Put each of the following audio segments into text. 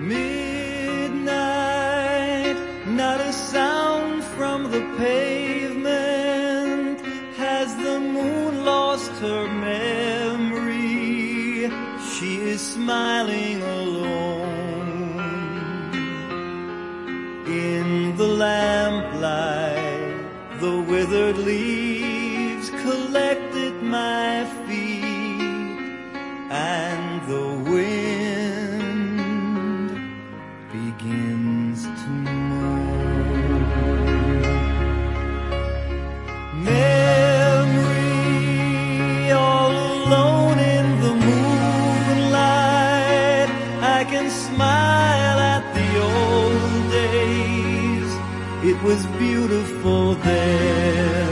Midnight, not a sound from the pavement. Has the moon lost her memory? She is smiling alone. In the lamplight, the withered leaves collected my feet, and the wind begins to moan. Memory, all alone in the moonlight, I can smile at the old days. It was beautiful then.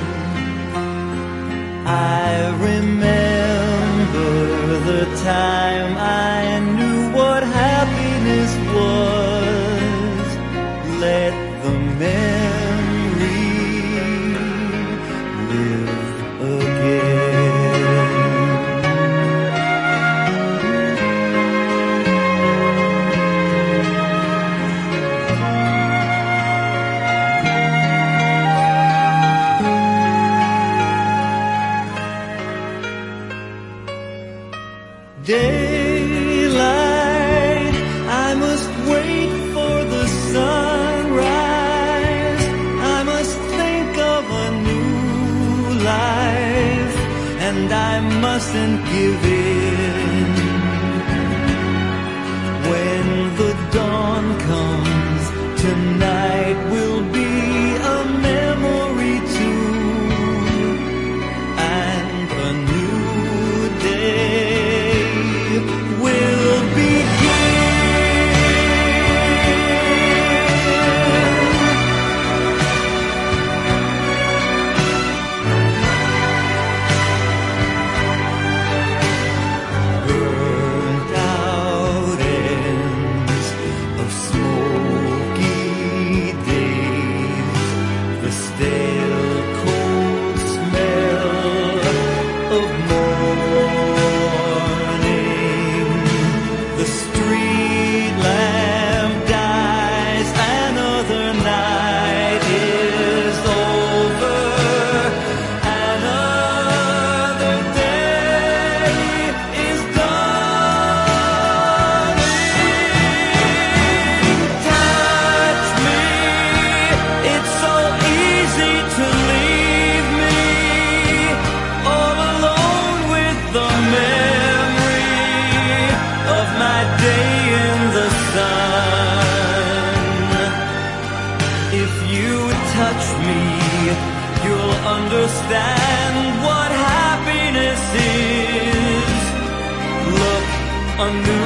I remember the time I knew what happiness was. Let the memory live again. Daylight, I must wait for the sunrise. I must think of a new life, and I mustn't give in. When the dawn comes, tonight will be a memory too, and a new day will begin. Burnt out ends of smoky days, the stale cold smell of morning. The street lamp dies, another night is over, another day is dawning. Touch me, it's so easy to leave me all alone with the memory of my day in the sun. If you touch me, you'll understand what happiness is. Look, a new